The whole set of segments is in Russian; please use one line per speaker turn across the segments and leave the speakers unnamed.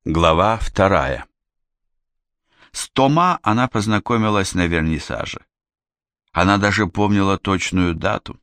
Глава 2. С Тома она познакомилась на вернисаже. Она даже помнила точную дату.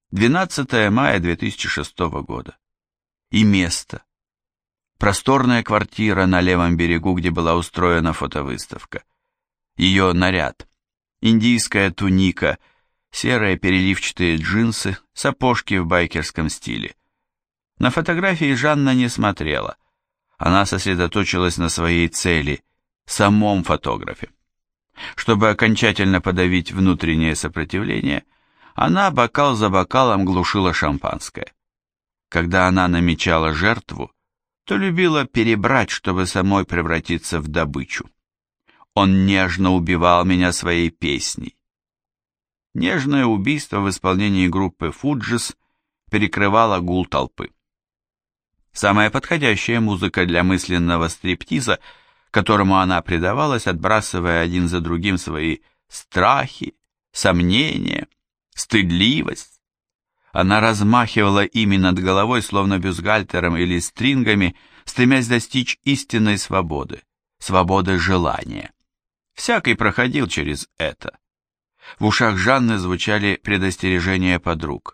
12 мая 2006 года. И место. Просторная квартира на левом берегу, где была устроена фотовыставка. Ее наряд. Индийская туника, серые переливчатые джинсы, сапожки в байкерском стиле. На фотографии Жанна не смотрела. Она сосредоточилась на своей цели, самом фотографе. Чтобы окончательно подавить внутреннее сопротивление, она бокал за бокалом глушила шампанское. Когда она намечала жертву, то любила перебрать, чтобы самой превратиться в добычу. Он нежно убивал меня своей песней. Нежное убийство в исполнении группы Фуджис перекрывало гул толпы. Самая подходящая музыка для мысленного стриптиза, которому она предавалась, отбрасывая один за другим свои страхи, сомнения, стыдливость. Она размахивала ими над головой, словно бюстгальтером или стрингами, стремясь достичь истинной свободы, свободы желания. Всякий проходил через это. В ушах Жанны звучали предостережения подруг.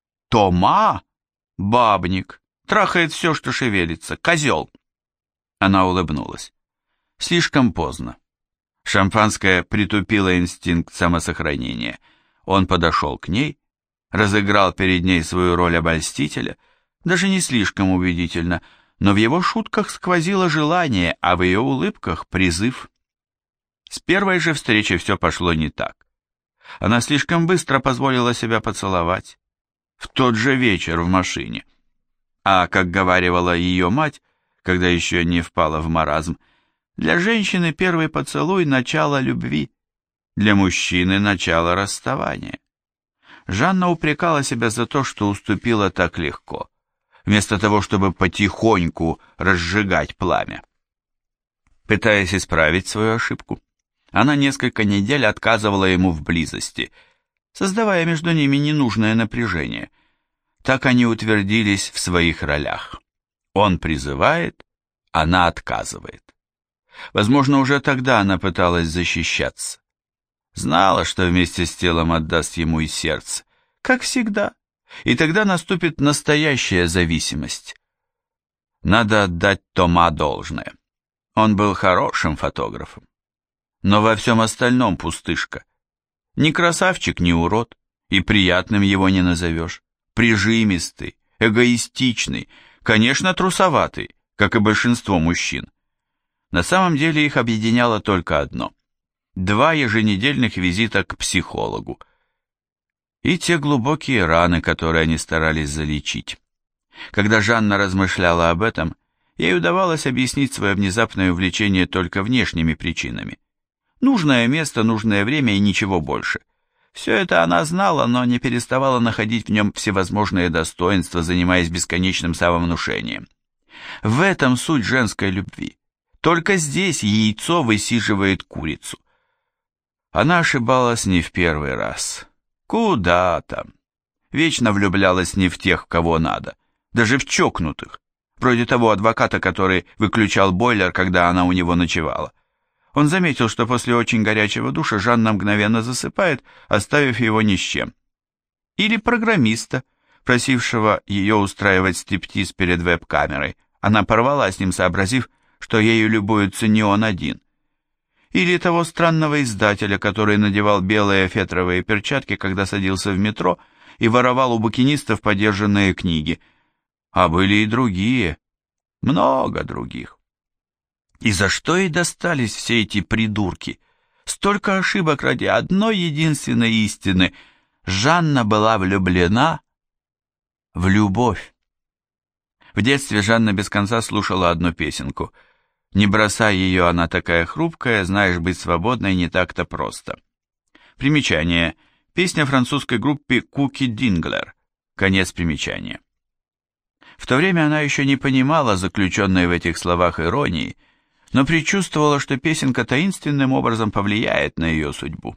«Тома? Бабник! Трахает все, что шевелится! Козел!» Она улыбнулась. Слишком поздно. Шампанское притупило инстинкт самосохранения. Он подошел к ней, разыграл перед ней свою роль обольстителя, даже не слишком убедительно, но в его шутках сквозило желание, а в ее улыбках призыв. С первой же встречи все пошло не так. Она слишком быстро позволила себя поцеловать. В тот же вечер в машине. А, как говаривала ее мать, когда еще не впала в маразм, для женщины первый поцелуй – начало любви, для мужчины – начало расставания. Жанна упрекала себя за то, что уступила так легко, вместо того, чтобы потихоньку разжигать пламя. Пытаясь исправить свою ошибку, она несколько недель отказывала ему в близости, создавая между ними ненужное напряжение. Так они утвердились в своих ролях. Он призывает, она отказывает. Возможно, уже тогда она пыталась защищаться. Знала, что вместе с телом отдаст ему и сердце, как всегда, и тогда наступит настоящая зависимость. Надо отдать Тома должное. Он был хорошим фотографом. Но во всем остальном пустышка. Ни красавчик, ни урод, и приятным его не назовешь. Прижимистый, эгоистичный, конечно, трусоватый, как и большинство мужчин. На самом деле их объединяло только одно – 2 еженедельных визита к психологу. И те глубокие раны, которые они старались залечить. Когда Жанна размышляла об этом, ей удавалось объяснить свое внезапное увлечение только внешними причинами. Нужное место, нужное время и ничего больше. Все это она знала, но не переставала находить в нем всевозможные достоинства, занимаясь бесконечным самовнушением. В этом суть женской любви. Только здесь яйцо высиживает курицу. Она ошибалась не в первый раз. Куда там? Вечно влюблялась не в тех, кого надо, даже в чокнутых, вроде того адвоката, который выключал бойлер, когда она у него ночевала. Он заметил, что после очень горячего душа Жанна мгновенно засыпает, оставив его ни с чем. Или программиста, просившего ее устраивать стриптиз перед веб-камерой. Она порвала с ним, сообразив, что ею любуется не он один. Или того странного издателя, который надевал белые фетровые перчатки, когда садился в метро, и воровал у букинистов подержанные книги. А были и другие, много других. И за что ей достались все эти придурки? Столько ошибок ради одной единственной истины. Жанна была влюблена в любовь. В детстве Жанна без конца слушала одну песенку. «Не бросай ее, она такая хрупкая, знаешь, быть свободной не так-то просто». Примечание. Песня французской группы Куки Динглер. Конец примечания. В то время она еще не понимала заключенной в этих словах иронии, но предчувствовала, что песенка таинственным образом повлияет на ее судьбу.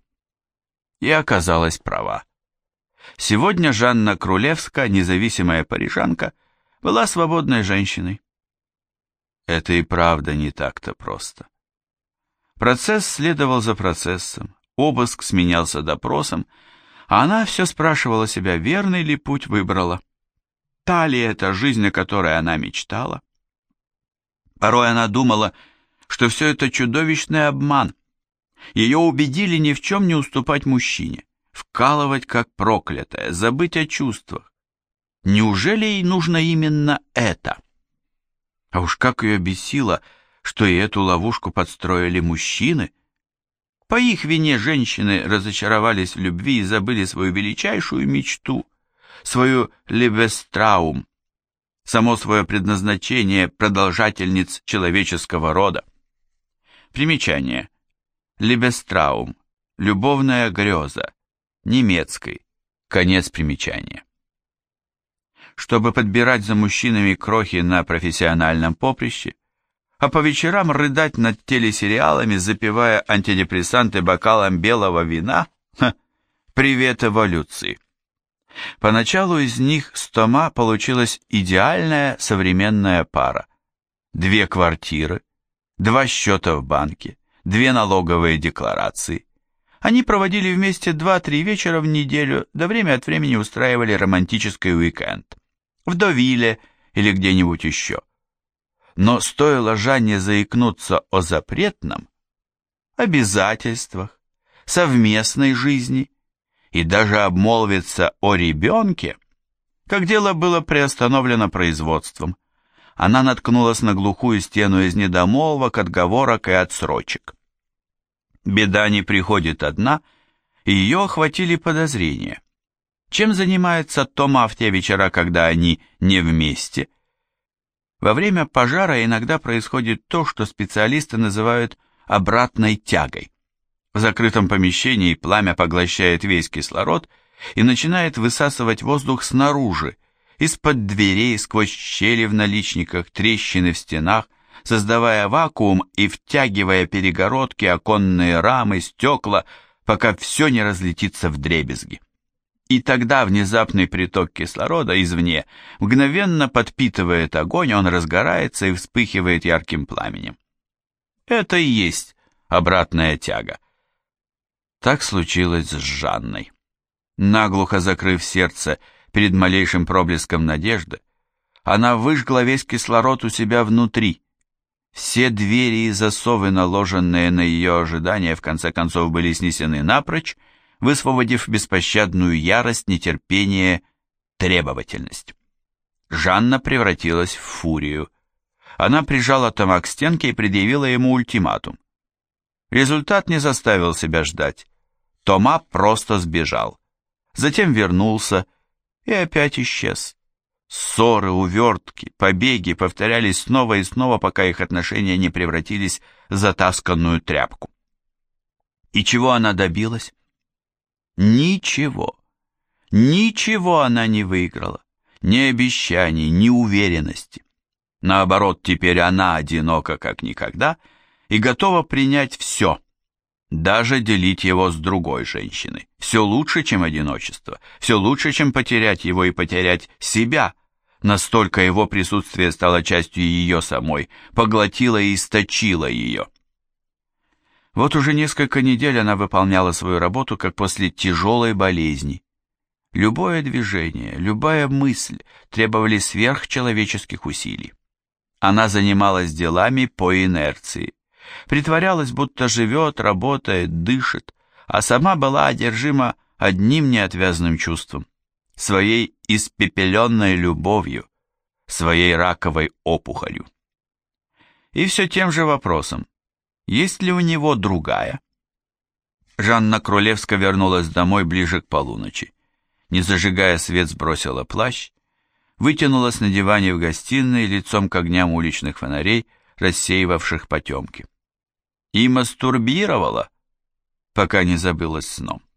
И оказалась права. Сегодня Жанна Крулевска, независимая парижанка, была свободной женщиной. Это и правда не так-то просто. Процесс следовал за процессом, обыск сменялся допросом, а она все спрашивала себя, верный ли путь выбрала. Та ли это жизнь, о которой она мечтала? Порой она думала, что все это чудовищный обман. Ее убедили ни в чем не уступать мужчине, вкалывать как проклятая, забыть о чувствах. Неужели ей нужно именно это? А уж как ее бесило, что и эту ловушку подстроили мужчины. По их вине женщины разочаровались в любви и забыли свою величайшую мечту, свою Лебестраум, само свое предназначение продолжательниц человеческого рода. Примечание. Лебестраум. Любовная греза. Немецкой. Конец примечания. Чтобы подбирать за мужчинами крохи на профессиональном поприще, а по вечерам рыдать над телесериалами, запивая антидепрессанты бокалом белого вина? Привет эволюции. Поначалу из них с Тома получилась идеальная современная пара. 2 квартиры, 2 счета в банке, 2 налоговые декларации. Они проводили вместе 2-3 вечера в неделю, да время от времени устраивали романтический уикенд. В Довиле или где-нибудь еще. Но стоило Жанне заикнуться о запретном, обязательствах, совместной жизни и даже обмолвиться о ребенке, как дело было приостановлено производством. Она наткнулась на глухую стену из недомолвок, отговорок и отсрочек. Беда не приходит одна, и ее охватили подозрения. Чем занимается Тома в те вечера, когда они не вместе? Во время пожара иногда происходит то, что специалисты называют обратной тягой. В закрытом помещении пламя поглощает весь кислород и начинает высасывать воздух снаружи, из-под дверей, сквозь щели в наличниках, трещины в стенах, создавая вакуум и втягивая перегородки, оконные рамы, стекла, пока все не разлетится вдребезги. И тогда внезапный приток кислорода извне мгновенно подпитывает огонь, он разгорается и вспыхивает ярким пламенем. Это и есть обратная тяга. Так случилось с Жанной. Наглухо закрыв сердце перед малейшим проблеском надежды, она выжгла весь кислород у себя внутри. Все двери и засовы, наложенные на ее ожидания, в конце концов были снесены напрочь, высвободив беспощадную ярость, нетерпение, требовательность. Жанна превратилась в фурию. Она прижала Тома к стенке и предъявила ему ультиматум. Результат не заставил себя ждать. Тома просто сбежал. Затем вернулся и опять исчез. Ссоры, увертки, побеги повторялись снова и снова, пока их отношения не превратились в затасканную тряпку. И чего она добилась? Ничего. Ничего она не выиграла. Ни обещаний, ни уверенности. Наоборот, теперь она одинока как никогда и готова принять все, даже делить его с другой женщиной. Все лучше, чем одиночество, все лучше, чем потерять его и потерять себя. Настолько его присутствие стало частью ее самой, поглотило и источило ее. Вот уже несколько недель она выполняла свою работу, как после тяжелой болезни. Любое движение, любая мысль требовали сверхчеловеческих усилий. Она занималась делами по инерции, притворялась, будто живет, работает, дышит, а сама была одержима одним неотвязным чувством – своей испепеленной любовью, своей раковой опухолью. И все тем же вопросом: есть ли у него другая? Жанна Крулевская вернулась домой ближе к полуночи. Не зажигая свет, сбросила плащ, вытянулась на диване в гостиной лицом к огням уличных фонарей, рассеивавших потемки. И мастурбировала, пока не забылась сном.